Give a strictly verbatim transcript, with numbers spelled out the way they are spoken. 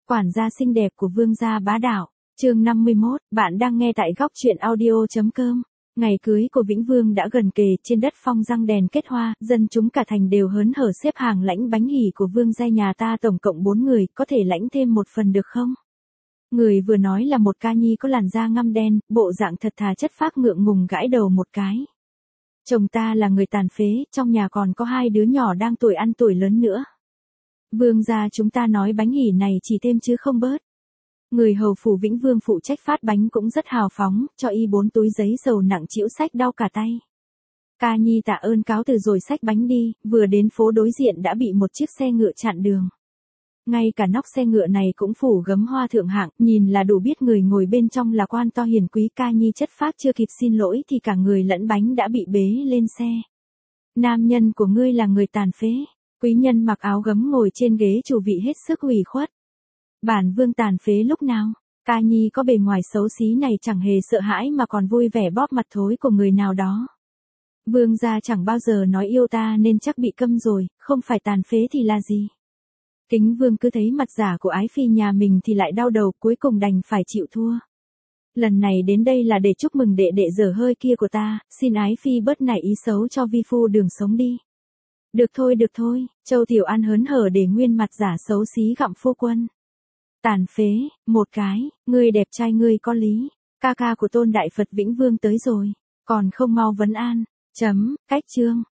Quản gia xinh đẹp của vương gia bá đạo. Chương năm mươi mốt, bạn đang nghe tại góc truyện audio chấm com. Ngày cưới của Vĩnh Vương đã gần kề, trên đất phong răng đèn kết hoa, dân chúng cả thành đều hớn hở xếp hàng lãnh bánh hỉ của vương gia nhà ta, tổng cộng bốn người, có thể lãnh thêm một phần được không? Người vừa nói là một ca nhi có làn da ngăm đen, bộ dạng thật thà chất phác, ngượng ngùng gãi đầu một cái. Chồng ta là người tàn phế, trong nhà còn có hai đứa nhỏ đang tuổi ăn tuổi lớn nữa. Vương gia chúng ta nói bánh hỉ này chỉ thêm chứ không bớt. Người hầu phủ Vĩnh Vương phụ trách phát bánh cũng rất hào phóng, cho y bốn túi giấy dầu nặng trĩu xách đau cả tay. Ca nhi tạ ơn cáo từ rồi xách bánh đi, vừa đến phố đối diện đã bị một chiếc xe ngựa chặn đường. Ngay cả nóc xe ngựa này cũng phủ gấm hoa thượng hạng, nhìn là đủ biết người ngồi bên trong là quan to hiền quý. Ca nhi chất phác chưa kịp xin lỗi thì cả người lẫn bánh đã bị bế lên xe. Nam nhân của ngươi là người tàn phế. Quý nhân mặc áo gấm ngồi trên ghế chủ vị hết sức ủy khuất. Bản vương tàn phế lúc nào? Ca nhi có bề ngoài xấu xí này chẳng hề sợ hãi mà còn vui vẻ bóp mặt thối của người nào đó. Vương gia chẳng bao giờ nói yêu ta nên chắc bị câm rồi, không phải tàn phế thì là gì? Kính vương cứ thấy mặt giả của ái phi nhà mình thì lại đau đầu, cuối cùng đành phải chịu thua. Lần này đến đây là để chúc mừng đệ đệ dở hơi kia của ta, xin ái phi bớt nảy ý xấu cho vi phu đường sống đi. Được thôi được thôi, Châu Tiểu An hớn hở để nguyên mặt giả xấu xí gặm phu quân. Tàn phế, một cái, ngươi đẹp trai ngươi có lý, ca ca của Tôn Đại Phật Vĩnh Vương tới rồi, còn không mau vấn an, chấm, cách chương.